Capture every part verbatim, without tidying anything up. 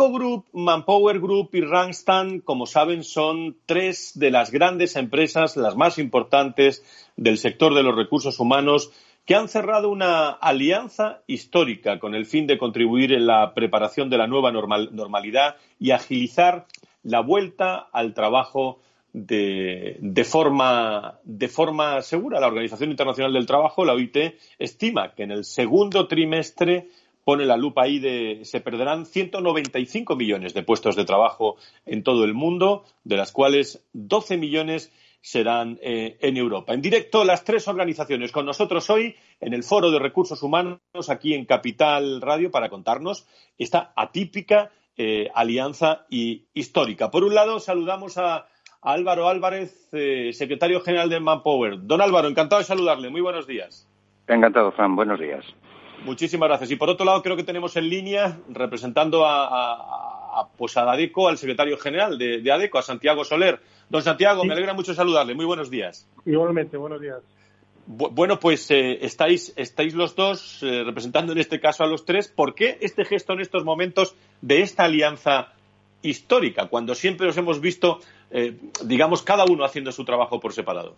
Adecco Group, Manpower Group y Randstad, como saben, son tres de las grandes empresas, las más importantes del sector de los recursos humanos, que han cerrado una alianza histórica con el fin de contribuir en la preparación de la nueva normal, normalidad y agilizar la vuelta al trabajo de, de, forma, de forma segura. La Organización Internacional del Trabajo, la O I T, estima que en el segundo trimestre, pone la lupa ahí, de, se perderán ciento noventa y cinco millones de puestos de trabajo en todo el mundo, de las cuales doce millones serán eh, en Europa. En directo, las tres organizaciones con nosotros hoy en el Foro de Recursos Humanos aquí en Capital Radio para contarnos esta atípica eh, alianza y histórica. Por un lado, saludamos a, a Álvaro Álvarez, eh, secretario general de Manpower. Don Álvaro, encantado de saludarle. Muy buenos días. Encantado, Fran. Buenos días. Muchísimas gracias. Y por otro lado, creo que tenemos en línea, representando a, a, a, pues a Adecco, al secretario general de, de Adecco, a Santiago Soler. Don Santiago, sí. Me alegra mucho saludarle. Muy buenos días. Igualmente, buenos días. Bu- bueno, pues eh, estáis, estáis los dos eh, representando en este caso a los tres. ¿Por qué este gesto en estos momentos de esta alianza histórica, cuando siempre os hemos visto, eh, digamos, cada uno haciendo su trabajo por separado?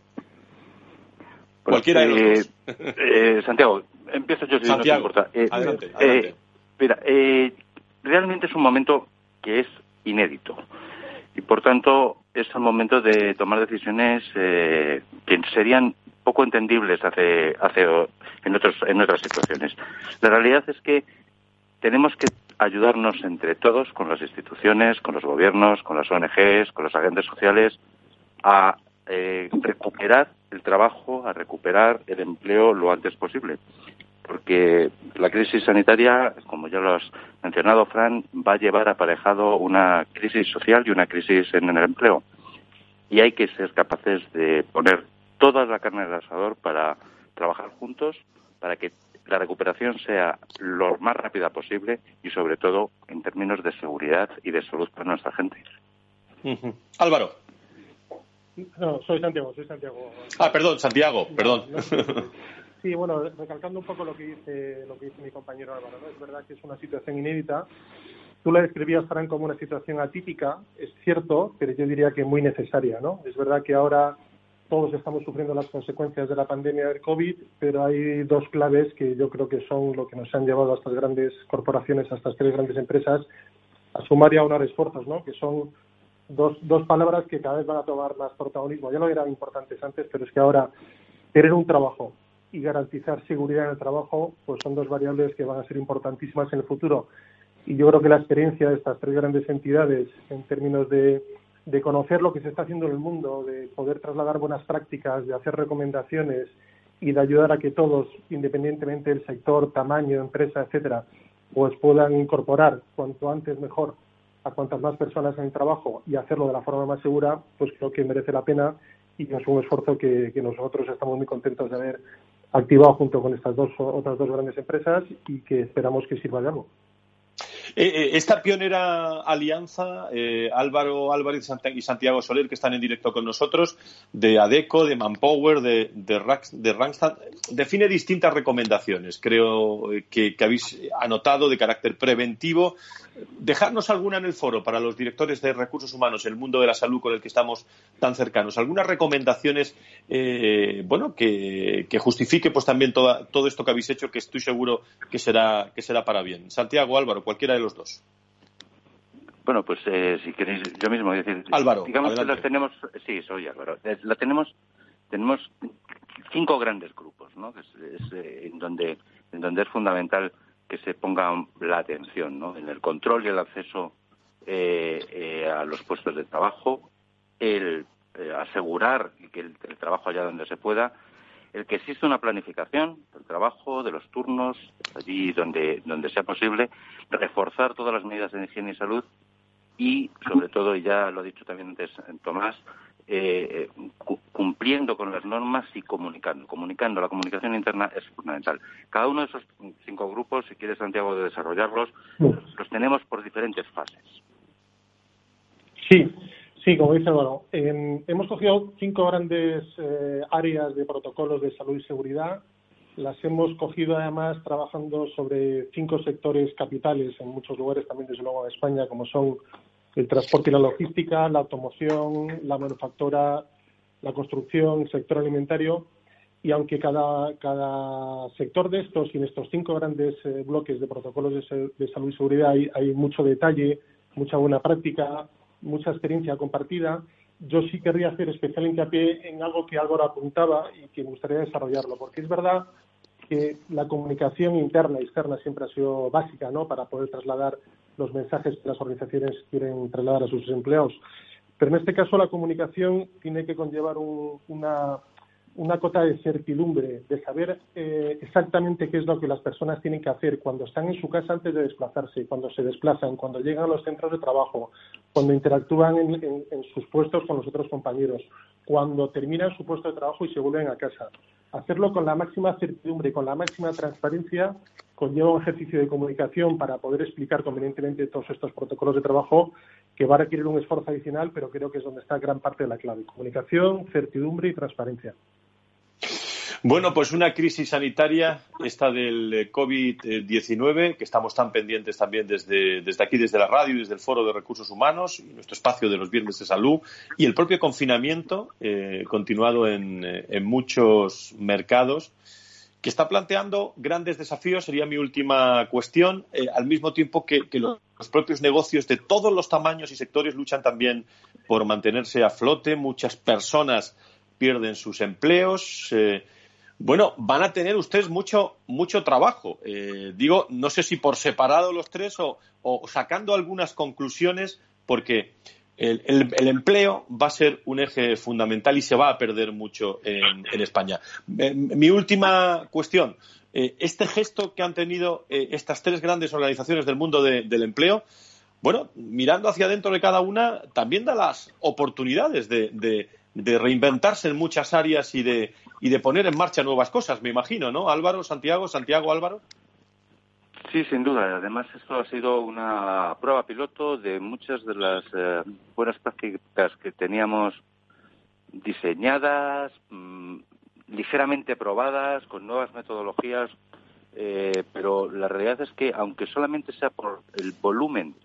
Bueno, Cualquiera eh, de los dos. eh, Santiago, empiezo yo si Santiago, no te importa. Eh, adelante, eh, adelante. Mira, eh, realmente es un momento que es inédito y, por tanto, es el momento de tomar decisiones eh, que serían poco entendibles hace, hace en otros en otras situaciones. La realidad es que tenemos que ayudarnos entre todos, con las instituciones, con los gobiernos, con las O N Ges, con los agentes sociales, a eh, recuperar el trabajo, a recuperar el empleo lo antes posible. Porque la crisis sanitaria, como ya lo has mencionado, Fran, va a llevar aparejado una crisis social y una crisis en el empleo. Y hay que ser capaces de poner toda la carne en el asador para trabajar juntos, para que la recuperación sea lo más rápida posible y, sobre todo, en términos de seguridad y de salud para nuestra gente. Uh-huh. Álvaro. No, soy Santiago, soy Santiago. Ah, perdón, Santiago, perdón. No, no, sí, bueno, recalcando un poco lo que dice lo que dice mi compañero Álvaro, ¿no? Es verdad que es una situación inédita. Tú la describías, Fran, como una situación atípica, es cierto, pero yo diría que muy necesaria, ¿no? Es verdad que ahora todos estamos sufriendo las consecuencias de la pandemia del COVID, pero hay dos claves que yo creo que son lo que nos han llevado a estas grandes corporaciones, a estas tres grandes empresas, a sumar y a unar esfuerzos, ¿no? Que son dos, dos palabras que cada vez van a tomar más protagonismo. Ya lo eran importantes antes, pero es que ahora tener un trabajo y garantizar seguridad en el trabajo, pues son dos variables que van a ser importantísimas en el futuro. Y yo creo que la experiencia de estas tres grandes entidades en términos de, de conocer lo que se está haciendo en el mundo, de poder trasladar buenas prácticas, de hacer recomendaciones y de ayudar a que todos, independientemente del sector, tamaño, empresa, etcétera, pues puedan incorporar cuanto antes mejor a cuantas más personas en el trabajo y hacerlo de la forma más segura, pues creo que merece la pena y es un esfuerzo que, que nosotros estamos muy contentos de haber activado junto con estas dos otras dos grandes empresas y que esperamos que sirva de algo. Esta pionera alianza, eh, Álvaro Álvarez y Santiago Soler, que están en directo con nosotros, de Adecco, de Manpower, de, de, de Randstad, define distintas recomendaciones, creo que, que habéis anotado de carácter preventivo. Dejarnos alguna en el foro para los directores de recursos humanos, el mundo de la salud con el que estamos tan cercanos. Algunas recomendaciones, eh, bueno, que, que justifique pues también toda, todo esto que habéis hecho, que estoy seguro que será, que será para bien. Santiago, Álvaro, cualquiera de los dos. Bueno, pues eh, si queréis, yo mismo decir, Álvaro, digamos adelante. que las tenemos, sí, soy Álvaro, la tenemos, tenemos cinco grandes grupos, ¿no? Que es, es eh, en donde, en donde es fundamental que se ponga la atención, ¿no? En el control y el acceso eh, eh, a los puestos de trabajo, el eh, asegurar que el, el trabajo allá donde se pueda, el que existe una planificación del trabajo, de los turnos, allí donde, donde sea posible, reforzar todas las medidas de higiene y salud y, sobre todo, y ya lo ha dicho también antes Tomás, eh, cumpliendo con las normas y comunicando. Comunicando, la comunicación interna es fundamental. Cada uno de esos cinco grupos, si quiere Santiago de desarrollarlos, los tenemos por diferentes fases. Sí, sí, como dice Álvaro, eh, hemos cogido cinco grandes eh, áreas de protocolos de salud y seguridad las hemos cogido además trabajando sobre cinco sectores capitales en muchos lugares, también desde luego en España, como son el transporte y la logística, la automoción, la manufactura, la construcción, el sector alimentario. Y aunque cada, cada sector de estos y en estos cinco grandes eh, bloques de protocolos de, de salud y seguridad hay, hay mucho detalle, mucha buena práctica, mucha experiencia compartida, yo sí querría hacer especial hincapié en algo que Álvaro apuntaba y que me gustaría desarrollarlo, porque es verdad que la comunicación interna y externa siempre ha sido básica, ¿no?, para poder trasladar los mensajes que las organizaciones quieren trasladar a sus empleados. Pero en este caso la comunicación tiene que conllevar un, una, una cota de certidumbre, de saber eh, exactamente qué es lo que las personas tienen que hacer cuando están en su casa antes de desplazarse, cuando se desplazan, cuando llegan a los centros de trabajo, cuando interactúan en, en, en sus puestos con los otros compañeros, cuando terminan su puesto de trabajo y se vuelven a casa. Hacerlo con la máxima certidumbre, con la máxima transparencia, conlleva un ejercicio de comunicación para poder explicar convenientemente todos estos protocolos de trabajo que va a requerir un esfuerzo adicional, pero creo que es donde está gran parte de la clave. Comunicación, certidumbre y transparencia. Bueno, pues una crisis sanitaria, esta del COVID diecinueve, que estamos tan pendientes también desde, desde aquí, desde la radio y desde el Foro de Recursos Humanos y nuestro espacio de los Viernes de Salud, y el propio confinamiento eh, continuado en, en muchos mercados, que está planteando grandes desafíos, sería mi última cuestión, eh, al mismo tiempo que, que los, los propios negocios de todos los tamaños y sectores luchan también por mantenerse a flote. Muchas personas pierden sus empleos. Eh, bueno, van a tener ustedes mucho mucho trabajo. Eh, digo, no sé si por separado los tres o, o sacando algunas conclusiones, porque el, el, el empleo va a ser un eje fundamental y se va a perder mucho en, en España. Eh, mi última cuestión. Eh, este gesto que han tenido eh, estas tres grandes organizaciones del mundo de, del empleo, bueno, mirando hacia adentro de cada una, también da las oportunidades de, de, de reinventarse en muchas áreas y de, y de poner en marcha nuevas cosas, me imagino, ¿no? Álvaro, Santiago, Santiago, Álvaro. Sí, sin duda. Además, esto ha sido una prueba piloto de muchas de las eh, buenas prácticas que teníamos diseñadas, mmm, ligeramente probadas, con nuevas metodologías, eh, pero la realidad es que, aunque solamente sea por el volumen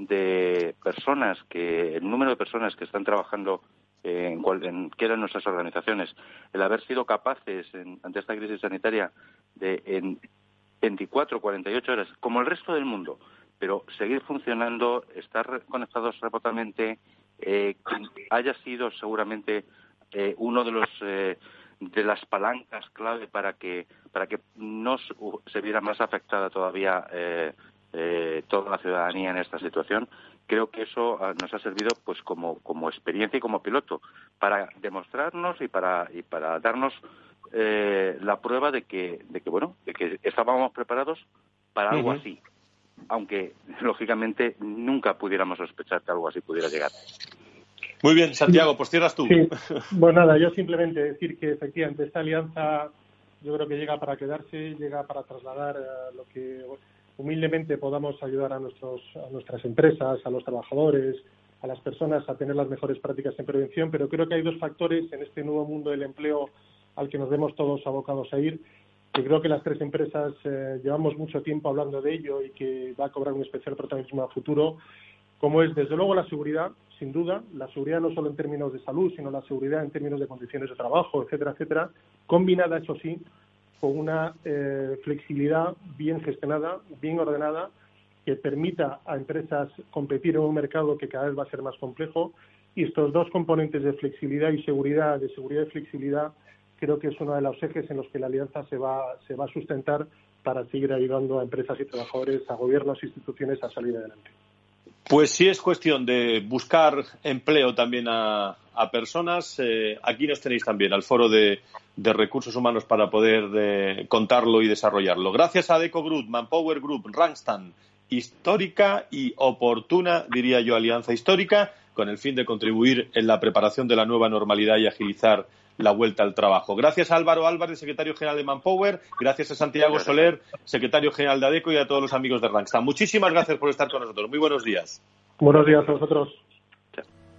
de personas, que el número de personas que están trabajando eh, en, cual, en que eran nuestras organizaciones, el haber sido capaces en, ante esta crisis sanitaria de en veinticuatro, cuarenta y ocho horas, como el resto del mundo, pero seguir funcionando, estar conectados remotamente, eh, haya sido seguramente eh, uno de los eh, de las palancas clave para que para que no se viera más afectada todavía eh, eh, toda la ciudadanía en esta situación. Creo que eso nos ha servido pues como como experiencia y como piloto para demostrarnos y para y para darnos eh, la prueba de que de que bueno de que estábamos preparados para algo uh-huh. así, aunque lógicamente nunca pudiéramos sospechar que algo así pudiera llegar. Muy bien, Santiago, pues cierras tú. Sí. Bueno, nada, yo simplemente decir que efectivamente esta alianza yo creo que llega para quedarse, llega para trasladar uh, lo que humildemente podamos ayudar a nuestros a nuestras empresas, a los trabajadores, a las personas a tener las mejores prácticas en prevención, pero creo que hay dos factores en este nuevo mundo del empleo al que nos vemos todos abocados a ir, que creo que las tres empresas eh, llevamos mucho tiempo hablando de ello y que va a cobrar un especial protagonismo a futuro, como es desde luego la seguridad, sin duda, la seguridad no solo en términos de salud, sino la seguridad en términos de condiciones de trabajo, etcétera, etcétera, combinada, eso sí, con una eh, flexibilidad bien gestionada, bien ordenada, que permita a empresas competir en un mercado que cada vez va a ser más complejo. Y estos dos componentes de flexibilidad y seguridad, de seguridad y flexibilidad, creo que es uno de los ejes en los que la alianza se va, se va a sustentar para seguir ayudando a empresas y trabajadores, a gobiernos e instituciones a salir adelante. Pues sí es cuestión de buscar empleo también a, a personas. Eh, aquí nos tenéis también al Foro de, de Recursos Humanos para poder de, contarlo y desarrollarlo. Gracias a Adecco Group, Manpower Group, Randstad, histórica y oportuna, diría yo, alianza histórica, con el fin de contribuir en la preparación de la nueva normalidad y agilizar la vuelta al trabajo. Gracias a Álvaro Álvarez, secretario general de Manpower, gracias a Santiago Soler, secretario general de Adecco, y a todos los amigos de Randstad. Muchísimas gracias por estar con nosotros. Muy buenos días. Buenos días a vosotros.